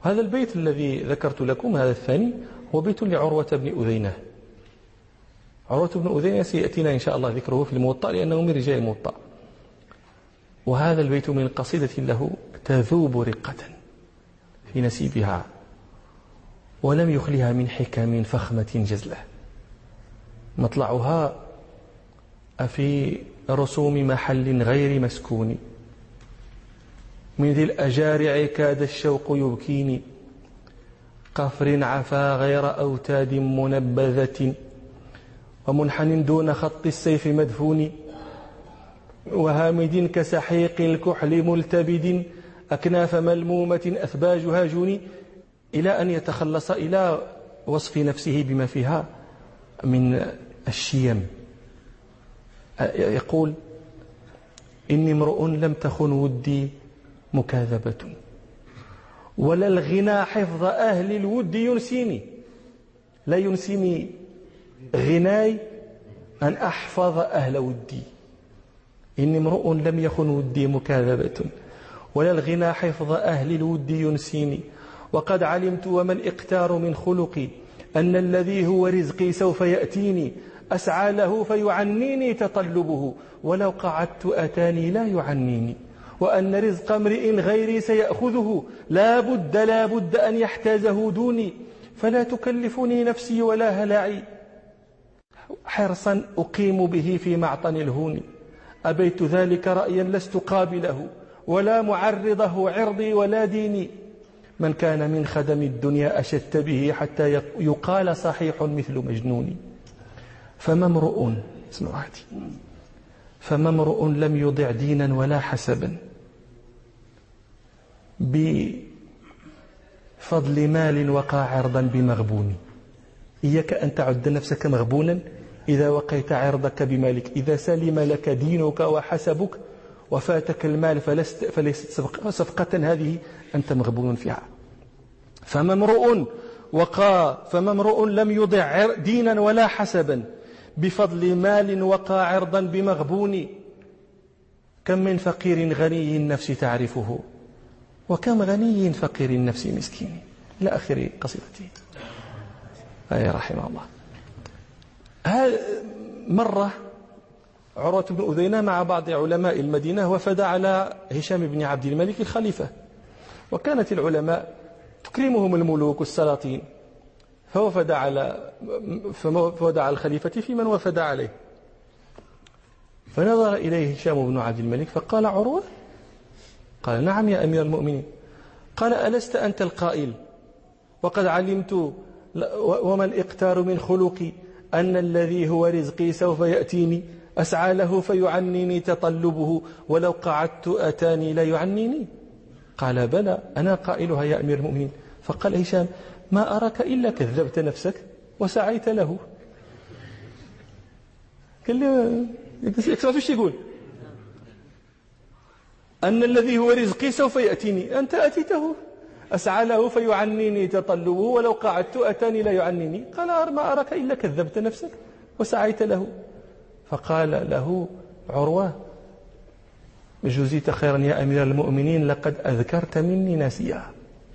هذا البيت الذي ذكرت لكم هذا الثاني هو بيت لعروة بن أذينة. عروة بن أذينة سيأتينا إن شاء الله ذكره في الموطأ لأنه من رجال الموطأ. وهذا البيت من قصيدة له تذوب رقة في نسيبها ولم يخلها من حكم فخمة جزلة، مطلعها في رسوم محل غير مسكون، من ذي الأجارع كاد الشوق يبكيني، قفر عفا غير أوتاد منبذة، ومنحن دون خط السيف مدفون، وهامد كسحيق الكحل ملتبد، أكناف ملمومة أثباجها جوني، إلى أن يتخلص إلى وصف نفسه بما فيها من الشيم. يقول: إني امرؤ لم تخن ودي مكاذبة، ولا الغنى حفظ أهل الود ينسيني. لا ينسيني غناي أن أحفظ أهل ودي. إني امرؤ لم يخن ودي مكاذبة، ولا الغنى حفظ أهل الود ينسيني، وقد علمت وما الإقتار من خلقي، أن الذي هو رزقي سوف يأتيني، أسعى له فيعنيني تطلبه، ولو قعدت أتاني لا يعنيني، وأن رزق امرئ غيري سيأخذه، لا بد أن يحتازه دوني، فلا تكلفني نفسي ولا هلعي، حرصا أقيم به في معطن الهون، أبيت ذلك رأيا لست قابله، ولا معرضه عرضي ولا ديني، من كان من خدم الدنيا أشدت به، حتى يقال صحيح مثل مجنون. فما امرؤ، اسمعوا هذه، فما امرؤ لم يضع دينا ولا حسبا، بفضل مال وقع عرضا بمغبون. إياك أن تعد نفسك مغبونا إذا وقيت عرضك بمالك. إذا سلم لك دينك وحسبك وفاتك المال فليست صفقة هذه، أنت مغبون فيها. فما امرؤ لم يضع دينا ولا حسبا، بفضل مال وقع عرضا بمغبون، كم من فقير غني النفس تعرفه، وكم غني فقير النفس مسكين، إلى آخر قصيدته. رحمه الله. مرة عروة بن أذينة مع بعض علماء المدينة وفد على هشام بن عبد الملك الخليفة، وكانت العلماء تكرمهم الملوك والسلاطين، فوفد على الخليفة في من وفد عليه، فنظر إليه هشام بن عبد الملك فقال: عروة؟ قال: نعم يا أمير المؤمنين. قال: ألست أنت القائل وقد علمت وما الإقتار من خلقي، أن الذي هو رزقي سوف يأتيني، أسعى له فيعنيني تطلبه، ولو قعدت أتاني لا يعنيني؟ قال: بلى أنا قائلها يا أمير المؤمنين. فقال هشام: ما أراك إلا كذبت نفسك وسعيت له. قال لي ايش يقول؟ أن الذي هو رزقي سوف يأتيني، أنت أتيته، أسعى له فيعنيني تطلبه، ولو قعدت أتاني لا يعنيني. قال: ما أراك إلا كذبت نفسك وسعيت له. فقال له عروة: جزيت خيرا يا أمير المؤمنين، لقد أذكرت مني ناسيا.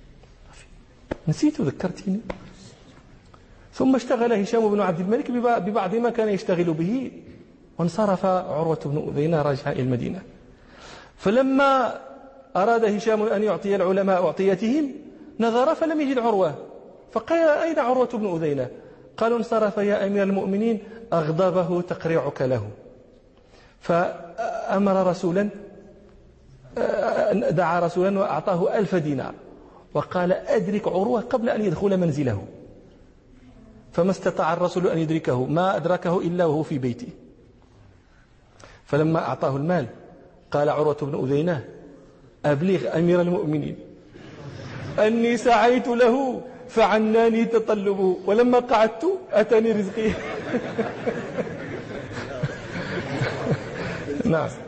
نسيت ذكرتني. ثم اشتغل هشام بن عبد الملك ببعض ما كان يشتغل به، وانصرف عروة بن أذينة راجعا إلى المدينة. فلما أراد هشام أن يعطي العلماء أعطيتهم، نظر فلم يجد عروة، فقال: أين عروة بن أذينة؟ قالوا: انصرف يا أمير المؤمنين، أغضبه تقريعك له. فأمر رسولا، دعا رسولا وأعطاه 1000 دينار، وقال: أدرك عروة قبل أن يدخل منزله. فما استطاع الرسول أن يدركه، ما أدركه إلا وهو في بيته. فلما أعطاه المال قال عروة بن أذينة: أبلغ أمير المؤمنين أني سعيت له فعناني تطلبه، ولما قعدت أتاني رزقي. نعم.